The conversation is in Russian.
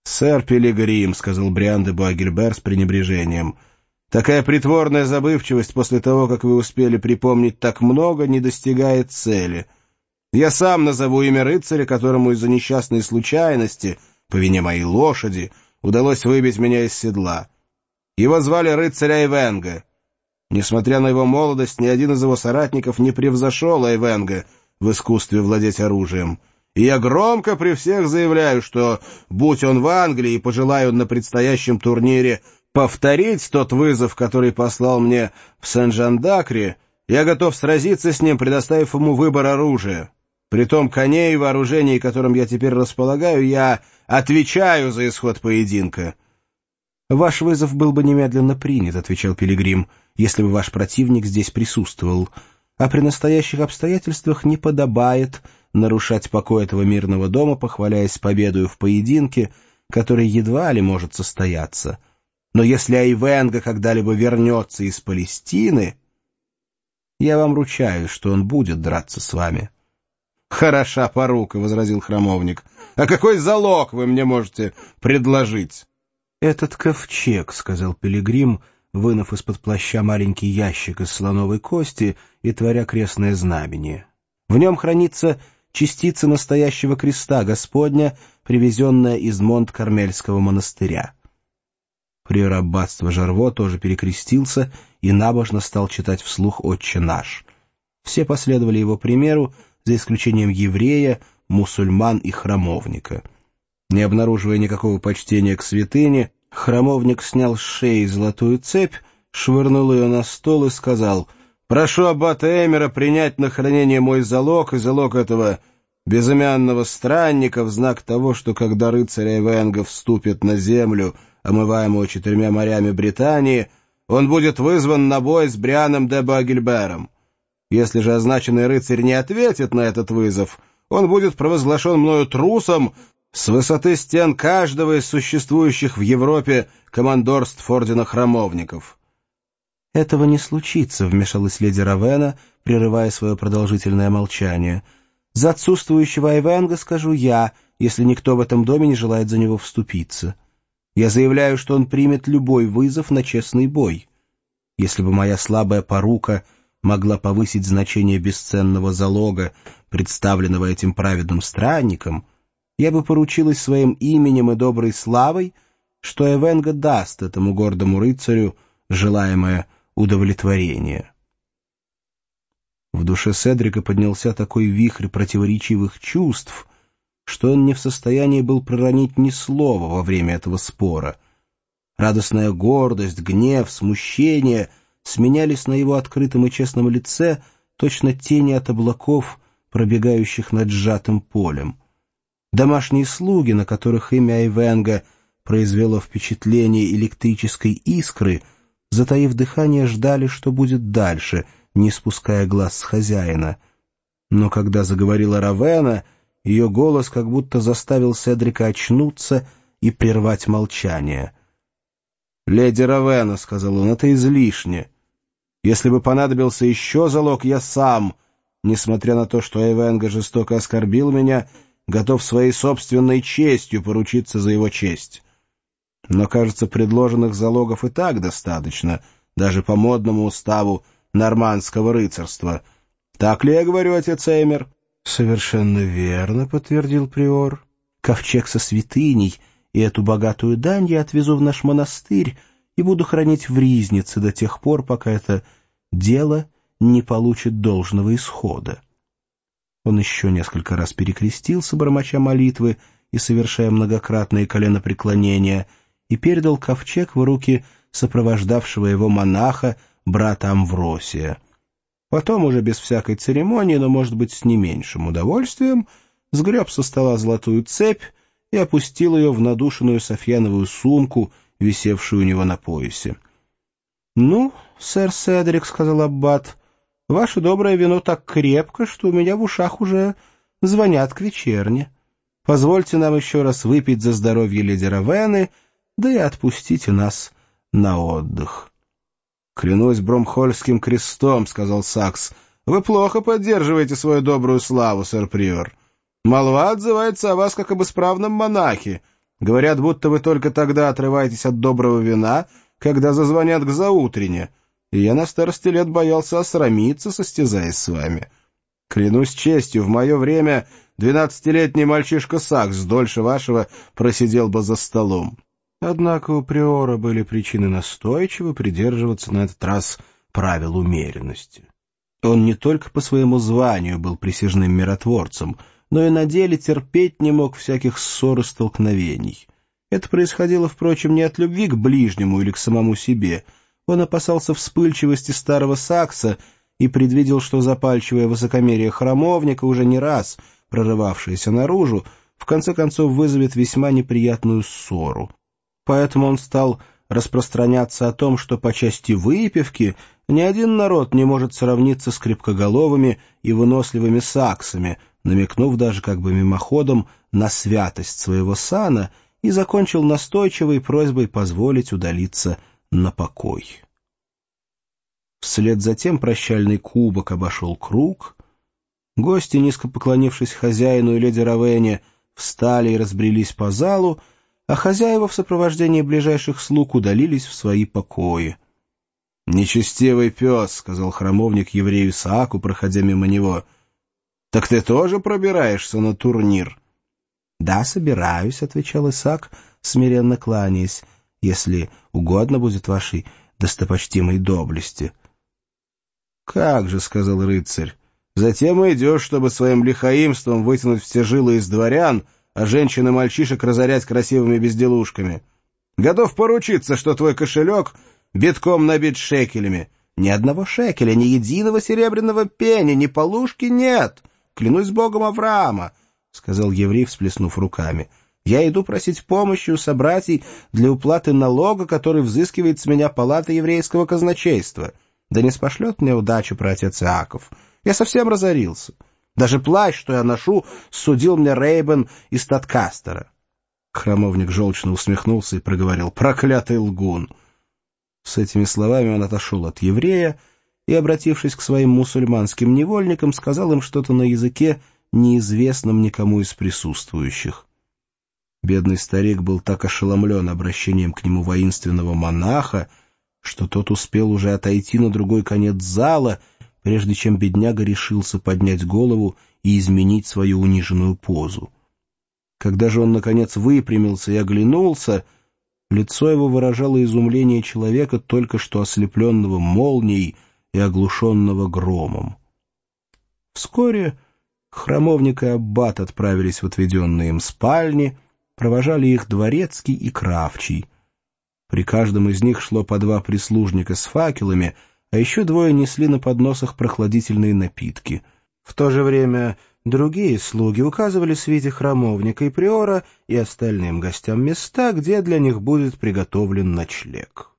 «Сэр Пилигрим», — сказал Бриан де Буагильбер с пренебрежением, — «такая притворная забывчивость после того, как вы успели припомнить так много, не достигает цели. Я сам назову имя рыцаря, которому из-за несчастной случайности, по вине моей лошади, удалось выбить меня из седла. Его звали рыцарь Айвенго. Несмотря на его молодость, ни один из его соратников не превзошел Айвенго в искусстве владеть оружием. И я громко при всех заявляю, что, будь он в Англии и пожелая он на предстоящем турнире повторить тот вызов, который послал мне в Сен-Жан-Д'Акре, я готов сразиться с ним, предоставив ему выбор оружия. При том коне и вооружении, которым я теперь располагаю, я отвечаю за исход поединка». «Ваш вызов был бы немедленно принят», — отвечал Пилигрим, — «если бы ваш противник здесь присутствовал. А при настоящих обстоятельствах не подобает нарушать покой этого мирного дома, похваляясь победою в поединке, который едва ли может состояться. Но если Айвенго когда-либо вернется из Палестины, я вам ручаюсь, что он будет драться с вами». «Хороша порука», — возразил храмовник. «А какой залог вы мне можете предложить?» «Этот ковчег», — сказал Пилигрим, вынув из-под плаща маленький ящик из слоновой кости и творя крестное знамение. «В нем хранится частица настоящего креста Господня, привезенная из Монт-Кармельского монастыря». Приор аббатства Жарво тоже перекрестился и набожно стал читать вслух «Отче наш». Все последовали его примеру, за исключением еврея, мусульман и храмовника. Не обнаруживая никакого почтения к святыне, храмовник снял с шеи золотую цепь, швырнул ее на стол и сказал: «Прошу аббата Эмера принять на хранение мой залог и залог этого безымянного странника в знак того, что когда рыцарь Айвенго вступит на землю, омываемую 4 морями Британии, он будет вызван на бой с Брианом де Буагильбером. Если же означенный рыцарь не ответит на этот вызов, он будет провозглашен мною трусом с высоты стен каждого из существующих в Европе командорств ордена храмовников». «Этого не случится», — вмешалась леди Равена, прерывая свое продолжительное молчание. «За отсутствующего Айвенго скажу я, если никто в этом доме не желает за него вступиться. Я заявляю, что он примет любой вызов на честный бой. Если бы моя слабая порука могла повысить значение бесценного залога, представленного этим праведным странником, я бы поручилась своим именем и доброй славой, что Айвенго даст этому гордому рыцарю желаемое удовлетворение». В душе Седрика поднялся такой вихрь противоречивых чувств, что он не в состоянии был проронить ни слова во время этого спора. Радостная гордость, гнев, смущение сменялись на его открытом и честном лице точно тени от облаков, пробегающих над сжатым полем. Домашние слуги, на которых имя Айвенго произвело впечатление электрической искры, затаив дыхание, ждали, что будет дальше, не спуская глаз с хозяина. Но когда заговорила Равена, ее голос как будто заставил Седрика очнуться и прервать молчание. «Леди Равена», — сказал он, — «это излишне. Если бы понадобился еще залог, я сам, несмотря на то, что Айвенго жестоко оскорбил меня, готов своей собственной честью поручиться за его честь. Но, кажется, предложенных залогов и так достаточно, даже по модному уставу нормандского рыцарства. Так ли я говорю, отец Эмер?» «Совершенно верно», — подтвердил приор. «Ковчег со святыней и эту богатую дань я отвезу в наш монастырь и буду хранить в ризнице до тех пор, пока это дело не получит должного исхода». Он еще несколько раз перекрестился, бормоча молитвы и совершая многократные коленопреклонения, и передал ковчег в руки сопровождавшего его монаха, брата Амвросия. Потом, уже без всякой церемонии, но, может быть, с не меньшим удовольствием, сгреб со стола золотую цепь и опустил ее в надушенную софьяновую сумку, висевшую у него на поясе. «Ну, сэр Седрик, — сказал аббат, — ваше доброе вино так крепко, что у меня в ушах уже звонят к вечерне. Позвольте нам еще раз выпить за здоровье леди Равены, да и отпустите нас на отдых». «Клянусь Бромхольским крестом, — сказал Сакс, — вы плохо поддерживаете свою добрую славу, сэр Приор. Молва отзывается о вас как об исправном монахе, Говорят, будто вы только тогда отрываетесь от доброго вина, когда зазвонят к заутрене, и я на старости лет боялся осрамиться, состязаясь с вами. Клянусь честью, в мое время 12-летний мальчишка Сакс дольше вашего просидел бы за столом». Однако у приора были причины настойчиво придерживаться на этот раз правил умеренности. Он не только по своему званию был присяжным миротворцем, но и на деле терпеть не мог всяких ссор и столкновений. Это происходило, впрочем, не от любви к ближнему или к самому себе. Он опасался вспыльчивости старого Сакса и предвидел, что запальчивое высокомерие храмовника, уже не раз прорывавшееся наружу, в конце концов вызовет весьма неприятную ссору. Поэтому он стал распространяться о том, что по части выпивки ни один народ не может сравниться с крепкоголовыми и выносливыми саксами, намекнув даже как бы мимоходом на святость своего сана, и закончил настойчивой просьбой позволить удалиться на покой. Вслед за тем прощальный кубок обошел круг. Гости, низко поклонившись хозяину и леди Равене, встали и разбрелись по залу, а хозяева в сопровождении ближайших слуг удалились в свои покои. «Нечестивый пес», — сказал храмовник еврею Исааку, проходя мимо него. «Так ты тоже пробираешься на турнир?» «Да, собираюсь», — отвечал Исаак, смиренно кланяясь, «если угодно будет вашей достопочтимой доблести». «Как же», — сказал рыцарь, — «затем и идешь, чтобы своим лихаимством вытянуть все жилы из дворян, а женщин и мальчишек разорять красивыми безделушками. Готов поручиться, что твой кошелек битком набит шекелями. Ни одного шекеля, ни единого серебряного пени, ни полушки нет. Клянусь богом Авраама», — сказал еврей, всплеснув руками. «Я иду просить помощи у собратьей для уплаты налога, который взыскивает с меня палата еврейского казначейства. Да не спошлет мне удачу праотец Иаков. Я совсем разорился. Даже плащ, что я ношу, судил мне Рейбен из Таткастера». Храмовник желчно усмехнулся и проговорил: «Проклятый лгун!» С этими словами он отошел от еврея и, обратившись к своим мусульманским невольникам, сказал им что-то на языке, неизвестном никому из присутствующих. Бедный старик был так ошеломлен обращением к нему воинственного монаха, что тот успел уже отойти на другой конец зала, прежде чем бедняга решился поднять голову и изменить свою униженную позу. Когда же он, наконец, выпрямился и оглянулся, лицо его выражало изумление человека, только что ослепленного молнией и оглушенного громом. Вскоре храмовник и аббат отправились в отведенные им спальни, провожали их дворецкий и кравчий. При каждом из них шло по 2 прислужника с факелами, а еще 2 несли на подносах прохладительные напитки. В то же время другие слуги указывали свите храмовника и приора и остальным гостям места, где для них будет приготовлен ночлег.